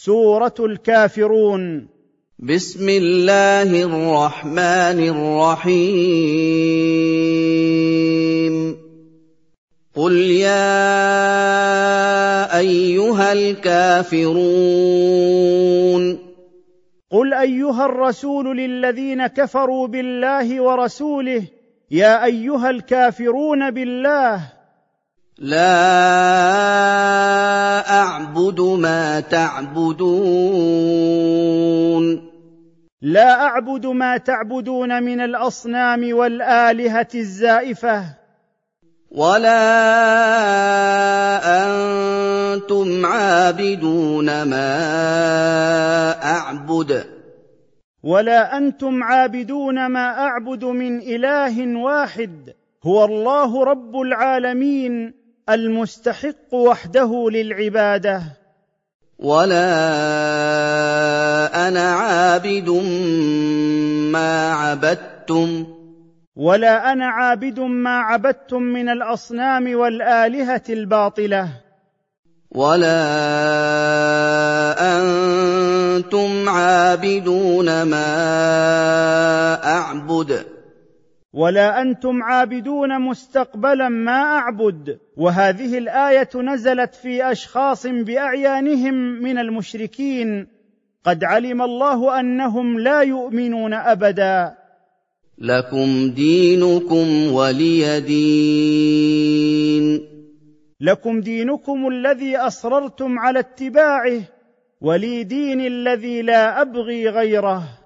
سورة الكافرون. بسم الله الرحمن الرحيم. قل يا أيها الكافرون. قل أيها الرسول للذين كفروا بالله ورسوله: يا أيها الكافرون بالله. لا أعبد ما تعبدون. لا أعبد ما تعبدون من الأصنام والآلهة الزائفة. ولا أنتم عابدون ما أعبد. ولا أنتم عابدون ما أعبد من إله واحد هو الله رب العالمين المستحق وحده للعبادة. ولا أنا عابد ما عبدتم. ولا أنا عابد ما عبدتم من الأصنام والآلهة الباطلة. ولا أنتم عابدون ما أعبد. ولا أنتم عابدون مستقبلا ما أعبد. وهذه الآية نزلت في أشخاص بأعيانهم من المشركين قد علم الله أنهم لا يؤمنون أبدا. لكم دينكم ولي دين. لكم دينكم الذي أصررتم على اتباعه ولي دين الذي لا أبغي غيره.